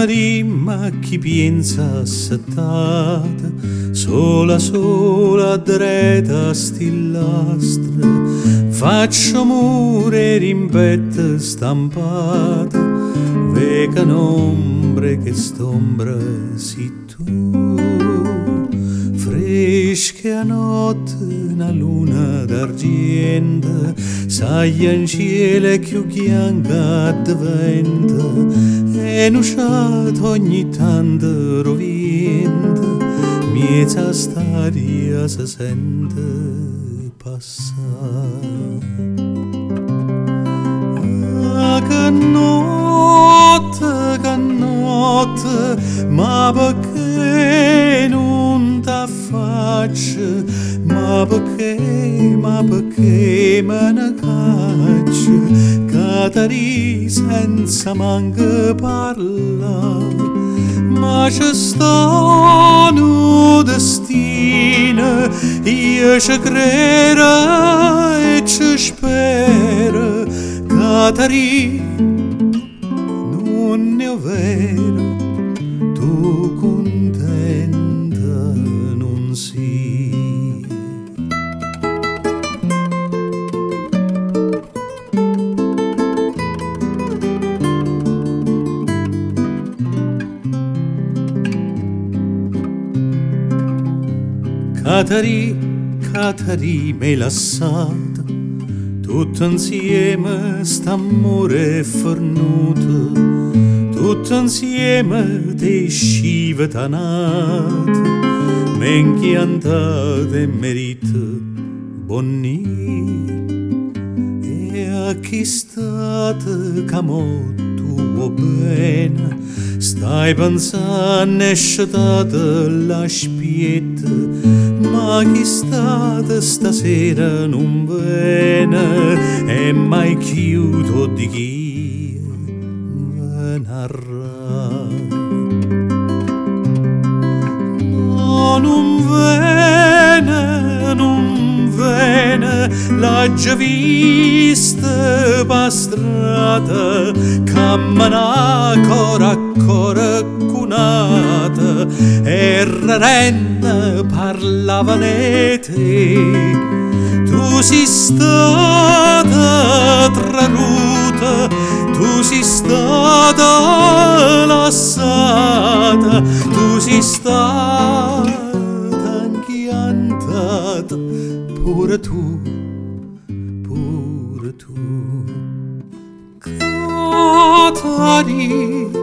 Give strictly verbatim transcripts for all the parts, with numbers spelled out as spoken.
ma chi pensa assettata, sola sola dreta stillastra, faccio mure rimpette stampata, veca ombre che st'ombra si tu. Fresca notte, una luna d'argento, saglia in cielo più bianca diventa, e nusciato ogni tanto roventa, miezza staria si sente passare. Ah, che notte, che notte, ma perché non t'affacci, ma perché, ma perché me ne cacci, Catari senza manco parla, ma c'è sta un destino, io ci credo e ci spero, Catari non è vero, tu contenta non sei. Catari, Catari m'hai lasciata, tutto insieme st'amore fornuto, tutto insieme te scive tanate, men chiantate e merito bonni, e a chi state camo tuo bene, stai pensando esce la spietta, ma chi state stasera non viene, e mai chiudo di chi ve narra. No, non viene, non viene, l'ha già vista pastrata, cammina ancora ancora cunata, e rarenne parlavane te, tu sei stata traruta, tu sei stata lassata, tu sei stata inchiantata, pure tu, pure tu. Catari,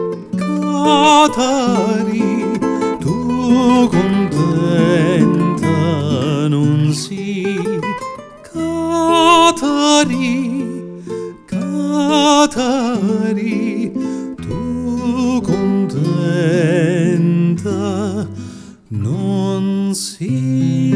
Catari, tu contenta non sei, Catari, Catari, tu contenta non sei.